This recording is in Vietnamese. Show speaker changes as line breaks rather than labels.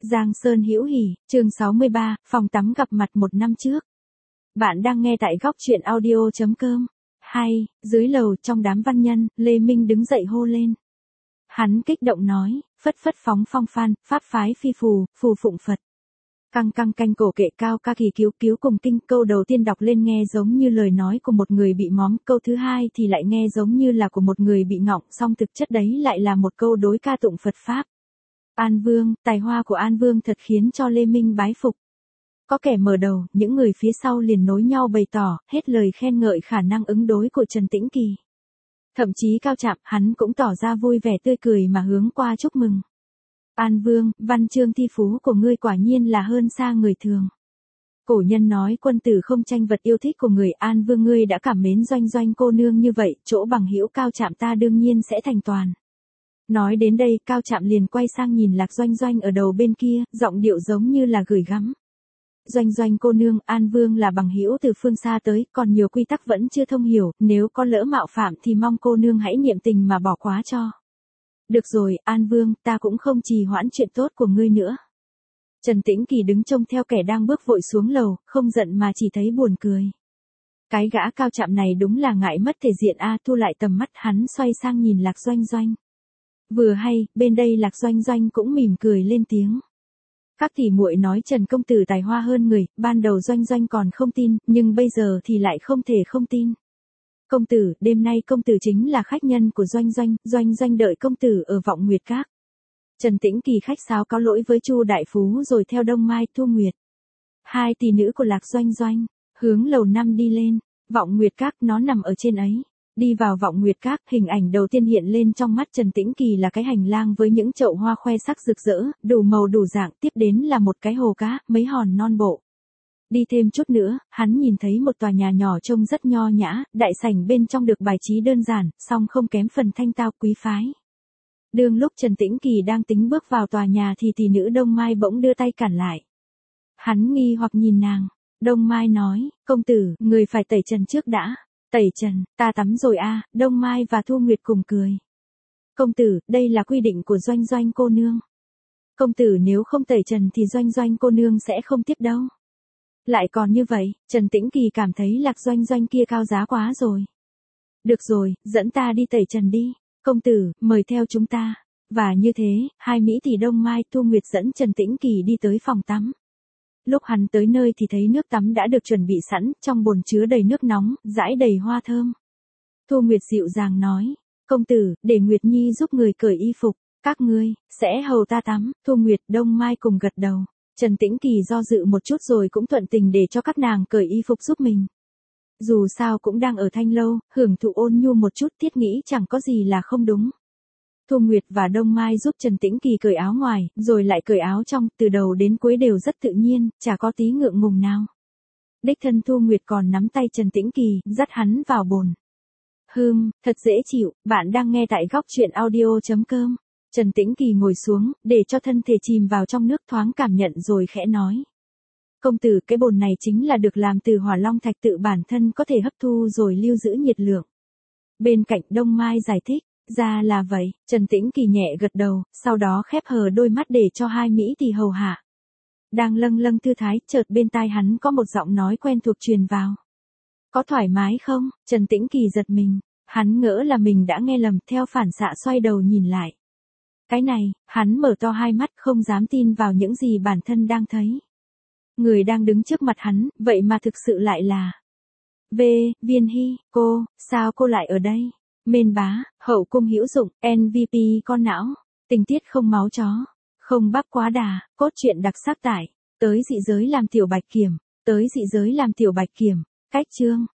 Giang Sơn hữu hỉ, chương 63, phòng tắm gặp mặt một năm trước. Bạn đang nghe tại góc truyện audio.com. Hay, dưới lầu trong đám văn nhân, Lê Minh đứng dậy hô lên. Hắn kích động nói, phất phất phóng phong phan, pháp phái phi phù, phù phụng Phật. Căng căng canh cổ kệ cao ca kỳ cứu cứu cùng kinh, câu đầu tiên đọc lên nghe giống như lời nói của một người bị móm, câu thứ hai thì lại nghe giống như là của một người bị ngọng, song thực chất đấy lại là một câu đối ca tụng Phật Pháp. An Vương, tài hoa của An Vương thật khiến cho Lê Minh bái phục. Có kẻ mở đầu, những người phía sau liền nối nhau bày tỏ, hết lời khen ngợi khả năng ứng đối của Trần Tĩnh Kỳ. Thậm chí Cao Trạm, hắn cũng tỏ ra vui vẻ tươi cười mà hướng qua chúc mừng. An Vương, văn chương thi phú của ngươi quả nhiên là hơn xa người thường. Cổ nhân nói quân tử không tranh vật yêu thích của người. An Vương ngươi đã cảm mến Doanh Doanh cô nương như vậy, chỗ bằng hữu Cao Trạm ta đương nhiên sẽ thành toàn. Nói đến đây, Cao Trạm liền quay sang nhìn Lạc Doanh Doanh ở đầu bên kia, giọng điệu giống như là gửi gắm. Doanh Doanh cô nương, An Vương là bằng hữu từ phương xa tới, còn nhiều quy tắc vẫn chưa thông hiểu, nếu có lỡ mạo phạm thì mong cô nương hãy niệm tình mà bỏ qua cho. Được rồi, An Vương, ta cũng không trì hoãn chuyện tốt của ngươi nữa. Trần Tĩnh Kỳ đứng trông theo kẻ đang bước vội xuống lầu, không giận mà chỉ thấy buồn cười. Cái gã Cao Trạm này đúng là ngại mất thể diện a. Thu lại tầm mắt hắn xoay sang nhìn Lạc Doanh Doanh. Vừa hay, bên đây Lạc Doanh Doanh cũng mỉm cười lên tiếng. Các tỷ muội nói Trần công tử tài hoa hơn người, ban đầu Doanh Doanh còn không tin, nhưng bây giờ thì lại không thể không tin. Công tử, đêm nay công tử chính là khách nhân của Doanh Doanh, Doanh Doanh đợi công tử ở Vọng Nguyệt Các. Trần Tĩnh Kỳ khách sáo cáo lỗi với Chu đại phú rồi theo Đông Mai, Thu Nguyệt. Hai tỷ nữ của Lạc Doanh Doanh, hướng lầu 5 đi lên, Vọng Nguyệt Các nó nằm ở trên ấy. Đi vào Vọng Nguyệt Các, hình ảnh đầu tiên hiện lên trong mắt Trần Tĩnh Kỳ là cái hành lang với những chậu hoa khoe sắc rực rỡ, đủ màu đủ dạng, tiếp đến là một cái hồ cá, mấy hòn non bộ. Đi thêm chút nữa, hắn nhìn thấy một tòa nhà nhỏ trông rất nho nhã, đại sảnh bên trong được bài trí đơn giản, song không kém phần thanh tao quý phái. Đương lúc Trần Tĩnh Kỳ đang tính bước vào tòa nhà thì tỷ nữ Đông Mai bỗng đưa tay cản lại. Hắn nghi hoặc nhìn nàng, Đông Mai nói, công tử, người phải tẩy trần trước đã. Tẩy trần, ta tắm rồi a. Đông Mai và Thu Nguyệt cùng cười. Công tử, đây là quy định của Doanh Doanh cô nương. Công tử nếu không tẩy trần thì Doanh Doanh cô nương sẽ không tiếp đâu. Lại còn như vậy, Trần Tĩnh Kỳ cảm thấy Lạc Doanh Doanh kia cao giá quá rồi. Được rồi, dẫn ta đi tẩy trần đi. Công tử, mời theo chúng ta. Và như thế, hai mỹ tỷ Đông Mai, Thu Nguyệt dẫn Trần Tĩnh Kỳ đi tới phòng tắm. Lúc hắn tới nơi thì thấy nước tắm đã được chuẩn bị sẵn, trong bồn chứa đầy nước nóng, rải đầy hoa thơm. Thu Nguyệt dịu dàng nói, công tử, để Nguyệt Nhi giúp người cởi y phục, các ngươi, sẽ hầu ta tắm. Thu Nguyệt, Đông Mai cùng gật đầu. Trần Tĩnh Kỳ do dự một chút rồi cũng thuận tình để cho các nàng cởi y phục giúp mình. Dù sao cũng đang ở Thanh Lâu, hưởng thụ ôn nhu một chút, thiết nghĩ chẳng có gì là không đúng. Thu Nguyệt và Đông Mai giúp Trần Tĩnh Kỳ cởi áo ngoài, rồi lại cởi áo trong, từ đầu đến cuối đều rất tự nhiên, chả có tí ngượng ngùng nào. Đích thân Thu Nguyệt còn nắm tay Trần Tĩnh Kỳ, dắt hắn vào bồn. Thật dễ chịu, bạn đang nghe tại góc truyện audio.com. Trần Tĩnh Kỳ ngồi xuống, để cho thân thể chìm vào trong nước thoáng cảm nhận rồi khẽ nói. Công tử, cái bồn này chính là được làm từ hỏa long thạch tự bản thân có thể hấp thu rồi lưu giữ nhiệt lượng. Bên cạnh Đông Mai giải thích. Ra là vậy, Trần Tĩnh Kỳ nhẹ gật đầu, sau đó khép hờ đôi mắt để cho hai mỹ tỷ hầu hạ. Đang lâng lâng thư thái, chợt bên tai hắn có một giọng nói quen thuộc truyền vào. Có thoải mái không? Trần Tĩnh Kỳ giật mình, hắn ngỡ là mình đã nghe lầm, theo phản xạ xoay đầu nhìn lại. Cái này, hắn mở to hai mắt không dám tin vào những gì bản thân đang thấy. Người đang đứng trước mặt hắn, vậy mà thực sự lại là Viên Hy, cô, sao cô lại ở đây? Mên bá, hậu cung hữu dụng, MVP con não, tình tiết không máu chó, không bắp quá đà, cốt truyện đặc sắc tại, tới dị giới làm tiểu bạch kiểm, cách chương.